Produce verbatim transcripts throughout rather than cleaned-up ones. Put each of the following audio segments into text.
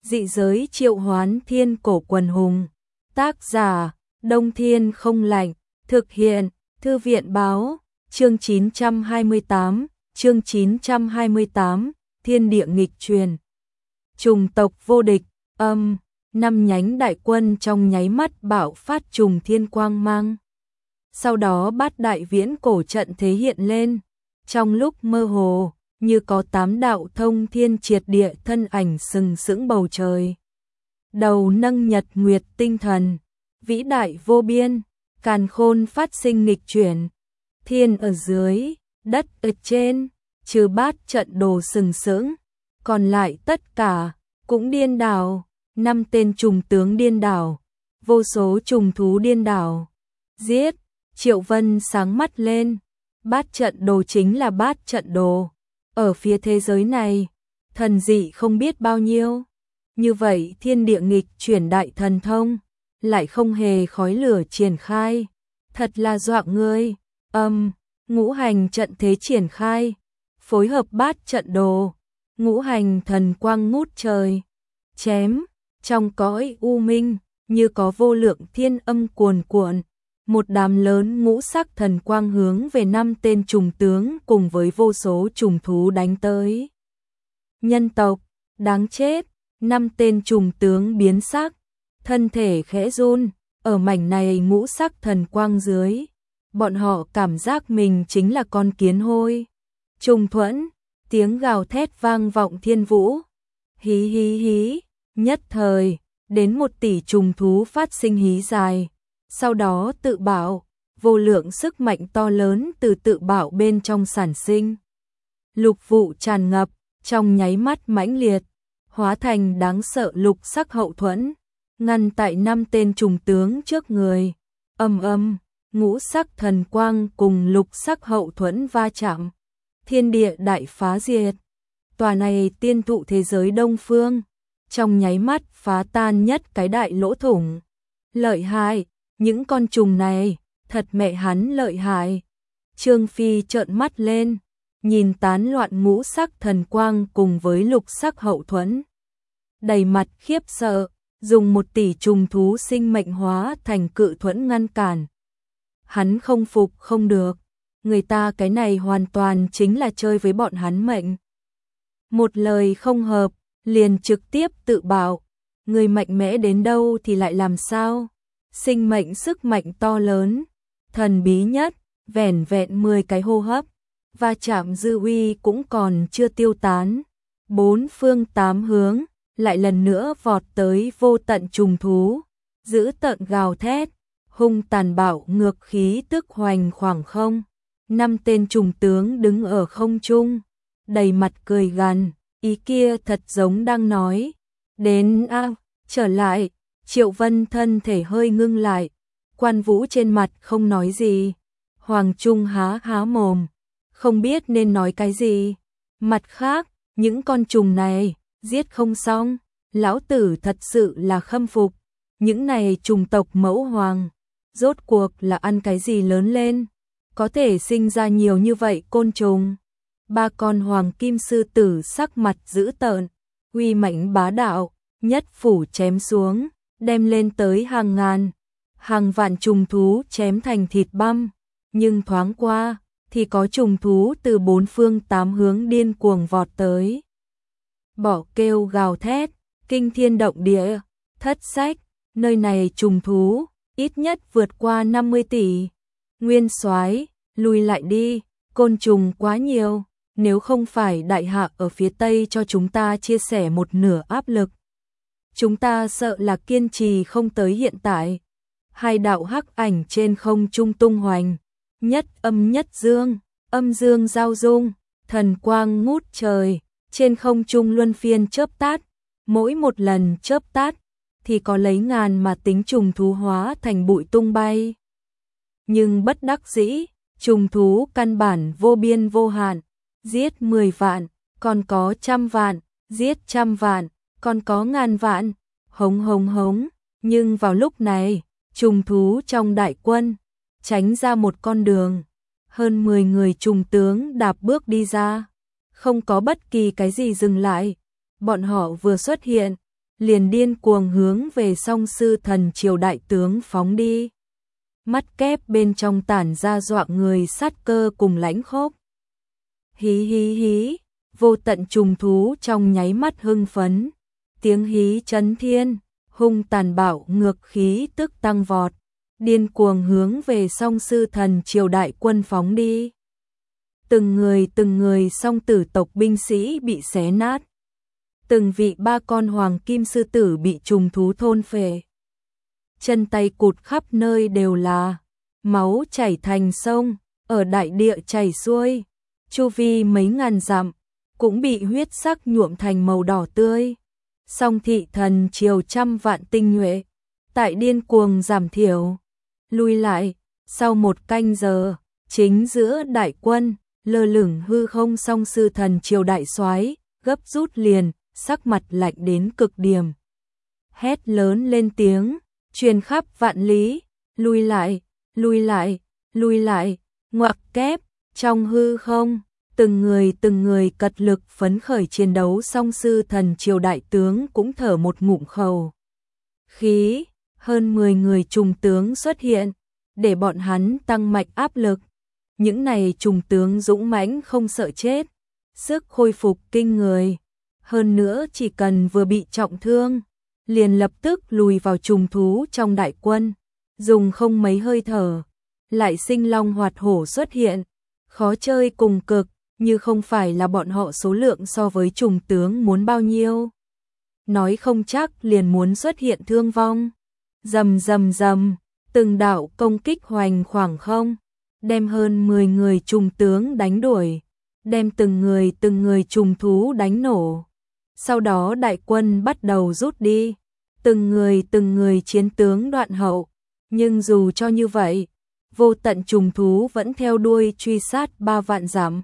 Dị giới triệu hoán thiên cổ quần hùng. Tác giả, Đông Thiên không lạnh. Thực hiện, Thư viện báo. Chương chín trăm hai mươi tám, chương chín trăm hai mươi tám, Thiên địa nghịch truyền. Trùng tộc vô địch, âm, năm nhánh đại quân trong nháy mắt bạo phát trùng thiên quang mang. Sau đó bát đại viễn cổ trận thế hiện lên, trong lúc mơ hồ, như có tám đạo thông thiên triệt địa thân ảnh sừng sững bầu trời. Đầu nâng nhật nguyệt tinh thần, vĩ đại vô biên, càn khôn phát sinh nghịch chuyển. Thiên ở dưới, đất ở trên, trừ bát trận đồ sừng sững, còn lại tất cả cũng điên đảo. Năm tên trùng tướng điên đảo, vô số trùng thú điên đảo. Giết, Triệu Vân sáng mắt lên, bát trận đồ chính là bát trận đồ. Ở phía thế giới này, thần dị không biết bao nhiêu. Như vậy thiên địa nghịch chuyển đại thần thông, lại không hề khói lửa triển khai. Thật là dọa người. Âm, ngũ hành trận thế triển khai, phối hợp bát trận đồ, ngũ hành thần quang ngút trời. Chém, trong cõi u minh, như có vô lượng thiên âm cuồn cuộn. Một đám lớn ngũ sắc thần quang hướng về năm tên trùng tướng cùng với vô số trùng thú đánh tới. Nhân tộc, đáng chết, năm tên trùng tướng biến sắc, thân thể khẽ run, ở mảnh này ngũ sắc thần quang dưới. Bọn họ cảm giác mình chính là con kiến hôi. Trùng thuẫn, tiếng gào thét vang vọng thiên vũ. Hí hí hí, nhất thời, đến một tỷ trùng thú phát sinh hí dài. Sau đó tự bạo, vô lượng sức mạnh to lớn từ tự bạo bên trong sản sinh. Lục vụ tràn ngập, trong nháy mắt mãnh liệt, hóa thành đáng sợ lục sắc hậu thuẫn, ngăn tại năm tên trùng tướng trước người. Âm âm, ngũ sắc thần quang cùng lục sắc hậu thuẫn va chạm. Thiên địa đại phá diệt. Tòa này tiên thụ thế giới Đông Phương, trong nháy mắt phá tan nhất cái đại lỗ thủng. Lợi hại, những con trùng này, thật mẹ hắn lợi hại. Trương Phi trợn mắt lên, nhìn tán loạn ngũ sắc thần quang cùng với lục sắc hậu thuẫn. Đầy mặt khiếp sợ, dùng một tỷ trùng thú sinh mệnh hóa thành cự thuẫn ngăn cản. Hắn không phục không được, người ta cái này hoàn toàn chính là chơi với bọn hắn mệnh. Một lời không hợp, liền trực tiếp tự bạo. Người mạnh mẽ đến đâu thì lại làm sao? Sinh mệnh sức mạnh to lớn, thần bí nhất, vẻn vẹn mười cái hô hấp, va chạm dư uy cũng còn chưa tiêu tán. Bốn phương tám hướng, lại lần nữa vọt tới vô tận trùng thú, giữ tận gào thét, hung tàn bạo ngược khí tức hoành khoảng không. Năm tên trùng tướng đứng ở không trung, đầy mặt cười gằn, ý kia thật giống đang nói. Đến a, trở lại. Triệu Vân thân thể hơi ngưng lại, Quan Vũ trên mặt không nói gì. Hoàng Trung há há mồm, không biết nên nói cái gì. Mặt khác, những con trùng này, giết không xong, lão tử thật sự là khâm phục. Những này trùng tộc mẫu hoàng, rốt cuộc là ăn cái gì lớn lên, có thể sinh ra nhiều như vậy côn trùng. Ba con hoàng kim sư tử sắc mặt dữ tợn, uy mãnh bá đạo, nhất phủ chém xuống, đem lên tới hàng ngàn, hàng vạn trùng thú chém thành thịt băm. Nhưng thoáng qua, thì có trùng thú từ bốn phương tám hướng điên cuồng vọt tới. Bỏ kêu gào thét, kinh thiên động địa, thất sách, nơi này trùng thú, ít nhất vượt qua năm mươi tỷ. Nguyên soái, lùi lại đi, côn trùng quá nhiều, nếu không phải đại hạ ở phía tây cho chúng ta chia sẻ một nửa áp lực, chúng ta sợ là kiên trì không tới hiện tại. Hai đạo hắc ảnh trên không trung tung hoành, nhất âm nhất dương, âm dương giao dung, thần quang ngút trời, trên không trung luân phiên chớp tát, mỗi một lần chớp tát thì có lấy ngàn mà tính trùng thú hóa thành bụi tung bay. Nhưng bất đắc dĩ, trùng thú căn bản vô biên vô hạn, giết mười vạn, còn có trăm vạn, giết trăm vạn, còn có ngàn vạn, hống hống hống. Nhưng vào lúc này, trùng thú trong đại quân tránh ra một con đường, hơn mười người trùng tướng đạp bước đi ra, không có bất kỳ cái gì dừng lại. Bọn họ vừa xuất hiện, liền điên cuồng hướng về Song Sư Thần Triều đại tướng phóng đi. Mắt kép bên trong tản ra dọa người sát cơ cùng lãnh khốc. Hí hí hí, vô tận trùng thú trong nháy mắt hưng phấn, tiếng hí chấn thiên, hung tàn bạo ngược khí tức tăng vọt, điên cuồng hướng về Song Sư Thần Triều đại quân phóng đi. Từng người từng người song tử tộc binh sĩ bị xé nát, từng vị ba con hoàng kim sư tử bị trùng thú thôn phệ. Chân tay cụt khắp nơi đều là, máu chảy thành sông, ở đại địa chảy xuôi, chu vi mấy ngàn dặm, cũng bị huyết sắc nhuộm thành màu đỏ tươi. Song thị thần triều trăm vạn tinh nhuệ, tại điên cuồng giảm thiểu, lui lại, sau một canh giờ, chính giữa đại quân, lơ lửng hư không Song Sư Thần Triều đại soái, gấp rút liền, sắc mặt lạnh đến cực điểm. Hét lớn lên tiếng, truyền khắp vạn lý, lui lại, lui lại, lui lại, ngoặc kép, trong hư không, từng người từng người cật lực phấn khởi chiến đấu. Song Sư Thần Triều đại tướng cũng thở một ngụm khẩu khí, hơn mười người trùng tướng xuất hiện, để bọn hắn tăng mạnh áp lực. Những này trùng tướng dũng mãnh không sợ chết, sức khôi phục kinh người, hơn nữa chỉ cần vừa bị trọng thương, liền lập tức lùi vào trùng thú trong đại quân, dùng không mấy hơi thở, lại sinh long hoạt hổ xuất hiện, khó chơi cùng cực, như không phải là bọn họ số lượng so với trùng tướng muốn bao nhiêu. Nói không chắc liền muốn xuất hiện thương vong. Rầm rầm rầm, từng đạo công kích hoành khoảng không, đem hơn mười người trùng tướng đánh đuổi, đem từng người từng người trùng thú đánh nổ. Sau đó đại quân bắt đầu rút đi, từng người từng người chiến tướng đoạn hậu, nhưng dù cho như vậy, vô tận trùng thú vẫn theo đuôi truy sát ba vạn dặm,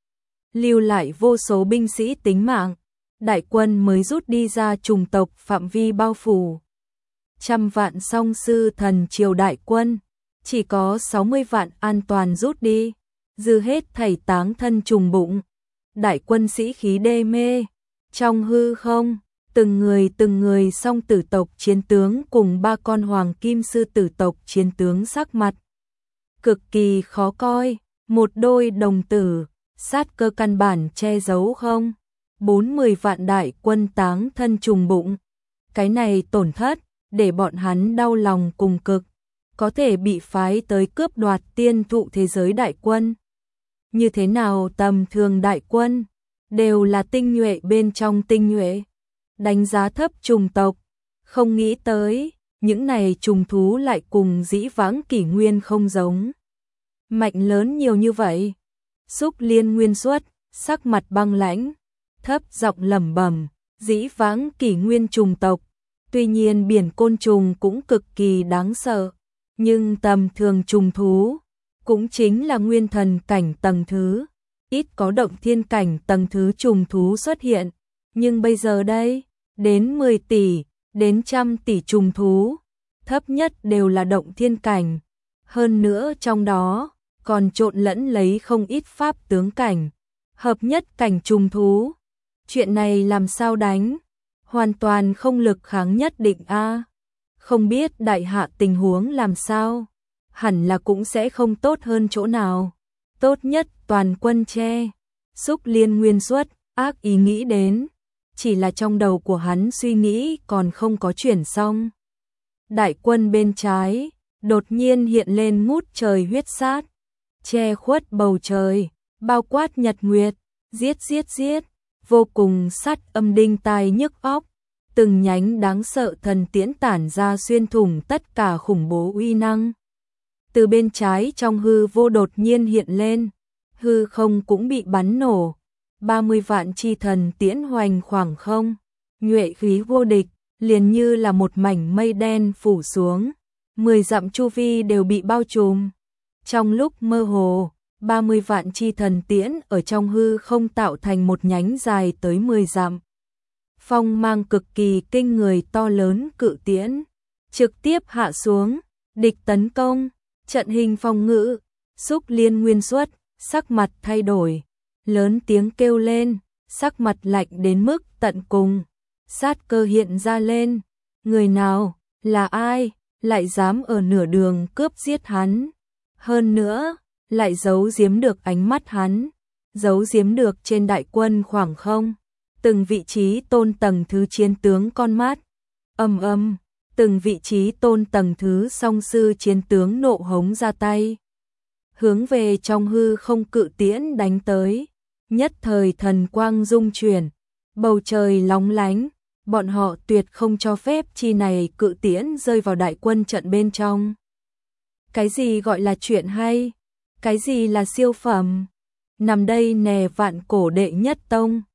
lưu lại vô số binh sĩ tính mạng, đại quân mới rút đi ra trùng tộc phạm vi bao phủ. Trăm vạn Song Sư Thần Triều đại quân, chỉ có sáu mươi vạn an toàn rút đi, dư hết thảy táng thân trùng bụng. Đại quân sĩ khí đê mê, trong hư không, từng người từng người song tử tộc chiến tướng cùng ba con hoàng kim sư tử tộc chiến tướng sắc mặt cực kỳ khó coi, một đôi đồng tử, sát cơ căn bản che giấu không. Bốn mươi vạn đại quân táng thân trùng bụng, cái này tổn thất, để bọn hắn đau lòng cùng cực, có thể bị phái tới cướp đoạt tiên thụ thế giới đại quân. Như thế nào tầm thường đại quân, đều là tinh nhuệ bên trong tinh nhuệ, đánh giá thấp trùng tộc, không nghĩ tới, những này trùng thú lại cùng dĩ vãng kỷ nguyên không giống. Mạnh lớn nhiều như vậy, Xúc Liên Nguyên Xuất, sắc mặt băng lãnh, thấp giọng lẩm bẩm, dĩ vãng kỷ nguyên trùng tộc, tuy nhiên biển côn trùng cũng cực kỳ đáng sợ, nhưng tầm thường trùng thú, cũng chính là nguyên thần cảnh tầng thứ, ít có động thiên cảnh tầng thứ trùng thú xuất hiện, nhưng bây giờ đây, đến mười tỷ, đến trăm tỷ trùng thú, thấp nhất đều là động thiên cảnh, hơn nữa trong đó, còn trộn lẫn lấy không ít pháp tướng cảnh, hợp nhất cảnh trùng thú. Chuyện này làm sao đánh? Hoàn toàn không lực kháng nhất định a. Không biết đại hạ tình huống làm sao? Hẳn là cũng sẽ không tốt hơn chỗ nào. Tốt nhất toàn quân che. Xúc Liên Nguyên Xuất, ác ý nghĩ đến. Chỉ là trong đầu của hắn suy nghĩ còn không có chuyển xong. Đại quân bên trái, đột nhiên hiện lên ngút trời huyết sát. Che khuất bầu trời, bao quát nhật nguyệt, giết giết giết. Vô cùng sát âm đinh tai nhức óc, từng nhánh đáng sợ thần tiễn tản ra xuyên thủng tất cả khủng bố uy năng. Từ bên trái trong hư vô đột nhiên hiện lên, hư không cũng bị bắn nổ, ba mươi vạn chi thần tiễn hoành khoảng không, nhuệ khí vô địch, liền như là một mảnh mây đen phủ xuống, mười dặm chu vi đều bị bao trùm. Trong lúc mơ hồ, ba mươi vạn chi thần tiễn ở trong hư không tạo thành một nhánh dài tới mười dặm. Phong mang cực kỳ kinh người to lớn cự tiễn, trực tiếp hạ xuống, địch tấn công, trận hình phòng ngự, Xúc Liên Nguyên Xuất, sắc mặt thay đổi, lớn tiếng kêu lên, sắc mặt lạnh đến mức tận cùng. sát cơ hiện ra lên, người nào, là ai, lại dám ở nửa đường cướp giết hắn, hơn nữa, lại giấu giếm được ánh mắt hắn, giấu giếm được trên đại quân khoảng không, từng vị trí tôn tầng thứ chiến tướng con mắt, ầm ầm, từng vị trí tôn tầng thứ song sư chiến tướng nộ hống ra tay, hướng về trong hư không cự tiễn đánh tới, nhất thời thần quang dung chuyển, bầu trời lóng lánh, bọn họ tuyệt không cho phép chi này cự tiễn rơi vào đại quân trận bên trong. Cái gì gọi là chuyện hay? Cái gì là siêu phẩm? Nằm đây nè vạn cổ đệ nhất tông.